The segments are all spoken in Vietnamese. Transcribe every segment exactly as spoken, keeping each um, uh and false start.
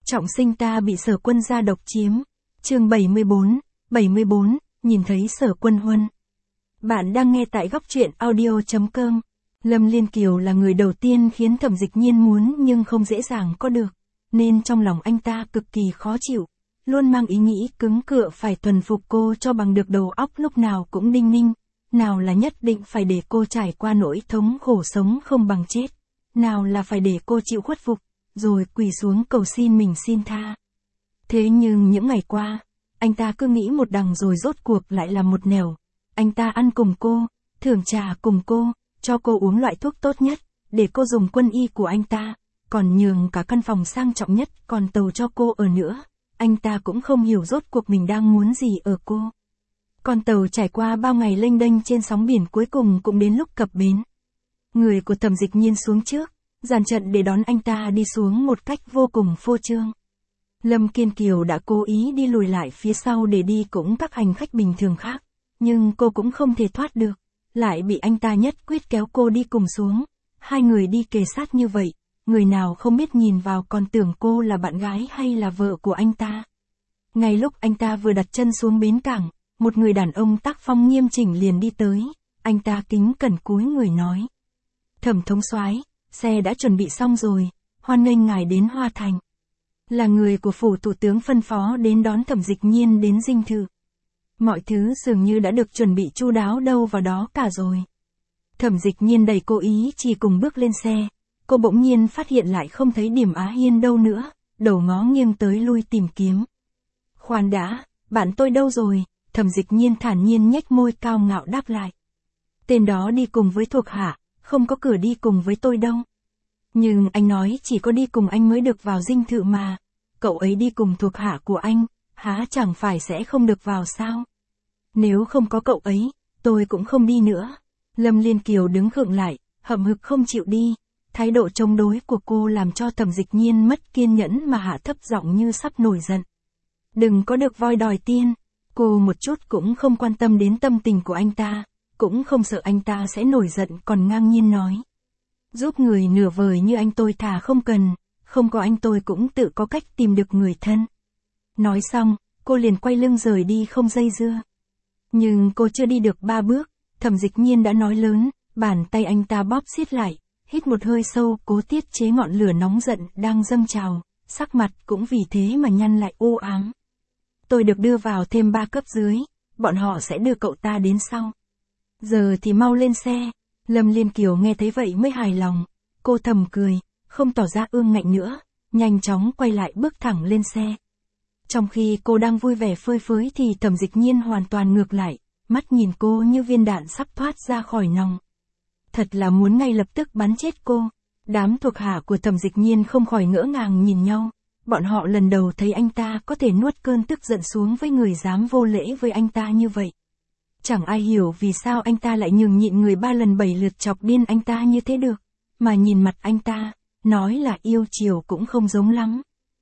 Trọng sinh ta bị Sở Quân gia độc chiếm. Chương bảy mươi bốn, bảy mươi bốn, nhìn thấy Sở Quân Huân. Bạn đang nghe tại góc truyện audio chấm com. Lâm Liên Kiều là người đầu tiên khiến Thẩm Dịch Nhiên muốn nhưng không dễ dàng có được, nên trong lòng anh ta cực kỳ khó chịu, luôn mang ý nghĩ cứng cựa phải thuần phục cô cho bằng được, đầu óc lúc nào cũng đinh ninh, nào là nhất định phải để cô trải qua nỗi thống khổ sống không bằng chết, nào là phải để cô chịu khuất phục, rồi quỳ xuống cầu xin mình xin tha. Thế nhưng những ngày qua, anh ta cứ nghĩ một đằng rồi rốt cuộc lại là một nẻo. Anh ta ăn cùng cô, thưởng trà cùng cô, cho cô uống loại thuốc tốt nhất, để cô dùng quân y của anh ta, còn nhường cả căn phòng sang trọng nhất còn tàu cho cô ở nữa. Anh ta cũng không hiểu rốt cuộc mình đang muốn gì ở cô. Con tàu trải qua bao ngày lênh đênh trên sóng biển cuối cùng cũng đến lúc cập bến. Người của Thẩm Dịch Nhiên xuống trước, dàn trận để đón anh ta đi xuống một cách vô cùng phô trương. Lâm Kiên Kiều đã cố ý đi lùi lại phía sau để đi cùng các hành khách bình thường khác, nhưng cô cũng không thể thoát được, lại bị anh ta nhất quyết kéo cô đi cùng xuống. Hai người đi kề sát như vậy, người nào không biết nhìn vào còn tưởng cô là bạn gái hay là vợ của anh ta. Ngay lúc anh ta vừa đặt chân xuống bến cảng, một người đàn ông tác phong nghiêm chỉnh liền đi tới. Anh ta kính cẩn cúi người nói: Thẩm thống soái, xe đã chuẩn bị xong rồi, hoan nghênh ngài đến Hoa Thành. Là người của phủ thủ tướng phân phó đến đón Thẩm Dịch Nhiên đến dinh thự. Mọi thứ dường như đã được chuẩn bị chu đáo đâu vào đó cả rồi. Thẩm Dịch Nhiên đẩy cô ý chỉ cùng bước lên xe, cô bỗng nhiên phát hiện lại không thấy Điểm Á Hiên đâu nữa, đầu ngó nghiêng tới lui tìm kiếm. Khoan đã, bạn tôi đâu rồi? Thẩm Dịch Nhiên thản nhiên nhếch môi cao ngạo đáp lại. Tên đó đi cùng với thuộc hạ, không có cửa đi cùng với tôi đâu. Nhưng anh nói chỉ có đi cùng anh mới được vào dinh thự mà, cậu ấy đi cùng thuộc hạ của anh, há chẳng phải sẽ không được vào sao? Nếu không có cậu ấy, tôi cũng không đi nữa. Lâm Liên Kiều đứng khựng lại, hậm hực không chịu đi. Thái độ chống đối của cô làm cho Thẩm Dịch Nhiên mất kiên nhẫn mà hạ thấp giọng như sắp nổi giận. Đừng có được voi đòi tiên. Cô một chút cũng không quan tâm đến tâm tình của anh ta, cũng không sợ anh ta sẽ nổi giận, còn ngang nhiên nói: Giúp người nửa vời như anh tôi thà không cần, không có anh tôi cũng tự có cách tìm được người thân. Nói xong, cô liền quay lưng rời đi không dây dưa. Nhưng cô chưa đi được ba bước, Thẩm Dịch Nhiên đã nói lớn, bàn tay anh ta bóp siết lại, hít một hơi sâu cố tiết chế ngọn lửa nóng giận đang dâng trào, sắc mặt cũng vì thế mà nhăn lại u ám. Tôi được đưa vào thêm ba cấp dưới, bọn họ sẽ đưa cậu ta đến sau. Giờ thì mau lên xe. Lâm Liên Kiều nghe thấy vậy mới hài lòng, cô thầm cười, không tỏ ra ương ngạnh nữa, nhanh chóng quay lại bước thẳng lên xe. Trong khi cô đang vui vẻ phơi phới thì Thẩm Dịch Nhiên hoàn toàn ngược lại, mắt nhìn cô như viên đạn sắp thoát ra khỏi nòng. Thật là muốn ngay lập tức bắn chết cô. Đám thuộc hạ của Thẩm Dịch Nhiên không khỏi ngỡ ngàng nhìn nhau, bọn họ lần đầu thấy anh ta có thể nuốt cơn tức giận xuống với người dám vô lễ với anh ta như vậy. Chẳng ai hiểu vì sao anh ta lại nhường nhịn người ba lần bảy lượt chọc điên anh ta như thế được, mà nhìn mặt anh ta, nói là yêu chiều cũng không giống lắm.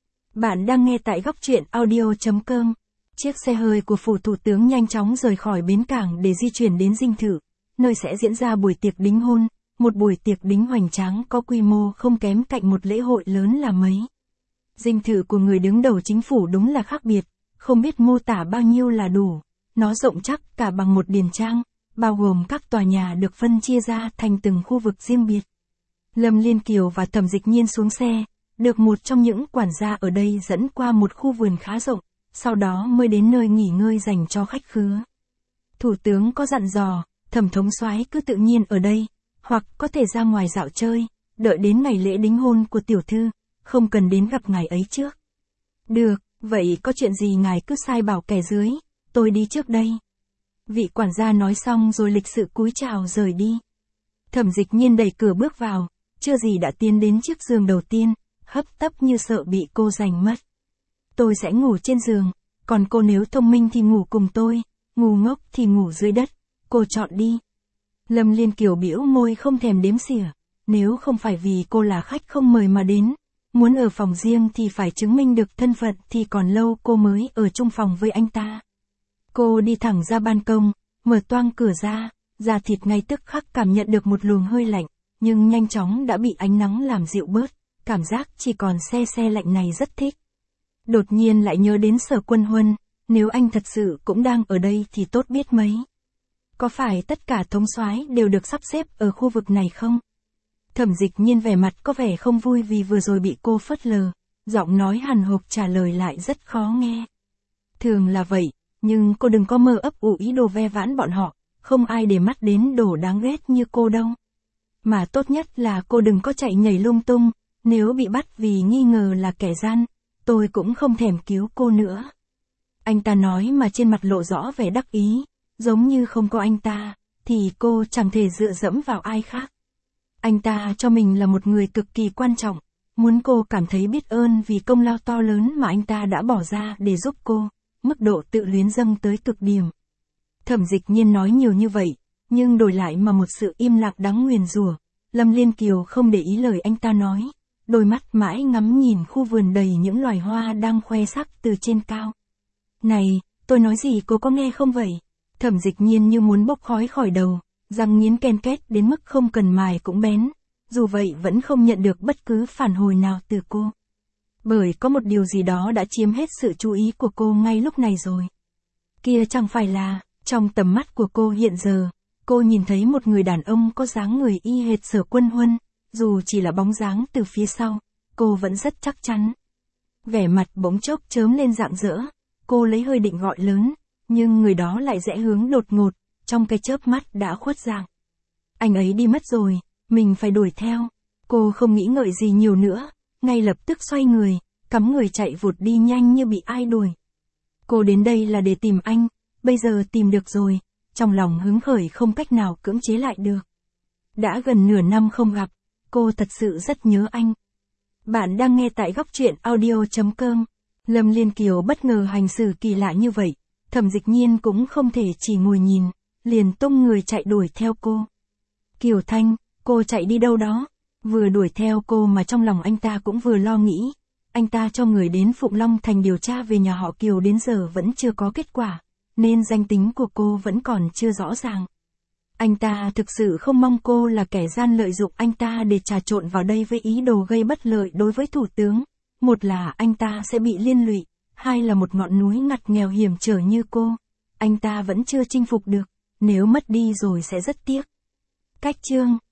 Bạn đang nghe tại góc truyện audio chấm com. Chiếc xe hơi của phủ thủ tướng nhanh chóng rời khỏi bến cảng để di chuyển đến dinh thự, nơi sẽ diễn ra buổi tiệc đính hôn, một buổi tiệc đính hoành tráng có quy mô không kém cạnh một lễ hội lớn là mấy. Dinh thự của người đứng đầu chính phủ đúng là khác biệt, không biết mô tả bao nhiêu là đủ. Nó rộng chắc cả bằng một điền trang, bao gồm các tòa nhà được phân chia ra thành từng khu vực riêng biệt. Lâm Liên Kiều và Thẩm Dịch Nhiên xuống xe, được một trong những quản gia ở đây dẫn qua một khu vườn khá rộng, sau đó mới đến nơi nghỉ ngơi dành cho khách khứa. Thủ tướng có dặn dò, Thẩm thống soái cứ tự nhiên ở đây, hoặc có thể ra ngoài dạo chơi, đợi đến ngày lễ đính hôn của tiểu thư, không cần đến gặp ngài ấy trước. Được, vậy có chuyện gì ngài cứ sai bảo kẻ dưới, tôi đi trước đây. Vị quản gia nói xong rồi lịch sự cúi chào rời đi. Thẩm Dịch Nhiên đẩy cửa bước vào, chưa gì đã tiến đến chiếc giường đầu tiên, hấp tấp như sợ bị cô giành mất. Tôi sẽ ngủ trên giường, còn cô nếu thông minh thì ngủ cùng tôi, ngu ngốc thì ngủ dưới đất, cô chọn đi. Lâm Liên Kiều bĩu môi không thèm đếm xỉa, nếu không phải vì cô là khách không mời mà đến, muốn ở phòng riêng thì phải chứng minh được thân phận thì còn lâu cô mới ở chung phòng với anh ta. Cô đi thẳng ra ban công, mở toang cửa ra, da thịt ngay tức khắc cảm nhận được một luồng hơi lạnh, nhưng nhanh chóng đã bị ánh nắng làm dịu bớt, cảm giác chỉ còn se se lạnh này rất thích. Đột nhiên lại nhớ đến Sở Quân Huân, nếu anh thật sự cũng đang ở đây thì tốt biết mấy. Có phải tất cả thống soái đều được sắp xếp ở khu vực này không? Thẩm Dịch Nhiên vẻ mặt có vẻ không vui vì vừa rồi bị cô phớt lờ, giọng nói hằn học trả lời lại rất khó nghe. Thường là vậy, nhưng cô đừng có mơ ấp ủ ý đồ ve vãn bọn họ, không ai để mắt đến đồ đáng ghét như cô đâu. Mà tốt nhất là cô đừng có chạy nhảy lung tung, nếu bị bắt vì nghi ngờ là kẻ gian, tôi cũng không thèm cứu cô nữa. Anh ta nói mà trên mặt lộ rõ vẻ đắc ý, giống như không có anh ta, thì cô chẳng thể dựa dẫm vào ai khác. Anh ta cho mình là một người cực kỳ quan trọng, muốn cô cảm thấy biết ơn vì công lao to lớn mà anh ta đã bỏ ra để giúp cô, mức độ tự luyến dâng tới cực điểm. Thẩm Dịch Nhiên nói nhiều như vậy, nhưng đổi lại mà một sự im lặng đáng nguyền rủa. Lâm Liên Kiều không để ý lời anh ta nói, đôi mắt mãi ngắm nhìn khu vườn đầy những loài hoa đang khoe sắc từ trên cao. Này, tôi nói gì cô có nghe không vậy? Thẩm Dịch Nhiên như muốn bốc khói khỏi đầu, răng nghiến ken két đến mức không cần mài cũng bén, dù vậy vẫn không nhận được bất cứ phản hồi nào từ cô. Bởi có một điều gì đó đã chiếm hết sự chú ý của cô ngay lúc này rồi. Kia chẳng phải là, trong tầm mắt của cô hiện giờ, cô nhìn thấy một người đàn ông có dáng người y hệt Sở Quân Huân, dù chỉ là bóng dáng từ phía sau, cô vẫn rất chắc chắn. Vẻ mặt bỗng chốc chớm lên rạng rỡ, cô lấy hơi định gọi lớn, nhưng người đó lại rẽ hướng đột ngột, trong cái chớp mắt đã khuất dạng. Anh ấy đi mất rồi, mình phải đuổi theo. Cô không nghĩ ngợi gì nhiều nữa, ngay lập tức xoay người, cắm người chạy vụt đi nhanh như bị ai đuổi. Cô đến đây là để tìm anh, bây giờ tìm được rồi, trong lòng hứng khởi không cách nào cưỡng chế lại được. Đã gần nửa năm không gặp, cô thật sự rất nhớ anh. Bạn đang nghe tại góc truyện audio chấm com. Lâm Liên Kiều bất ngờ hành xử kỳ lạ như vậy, Thẩm Dịch Nhiên cũng không thể chỉ ngồi nhìn, liền tung người chạy đuổi theo cô. Kiều Thanh, cô chạy đi đâu đó? Vừa đuổi theo cô mà trong lòng anh ta cũng vừa lo nghĩ. Anh ta cho người đến Phụng Long Thành điều tra về nhà họ Kiều đến giờ vẫn chưa có kết quả, nên danh tính của cô vẫn còn chưa rõ ràng. Anh ta thực sự không mong cô là kẻ gian lợi dụng anh ta để trà trộn vào đây với ý đồ gây bất lợi đối với thủ tướng. Một là anh ta sẽ bị liên lụy, hai là một ngọn núi ngặt nghèo hiểm trở như cô. Anh ta vẫn chưa chinh phục được, nếu mất đi rồi sẽ rất tiếc. Cách chương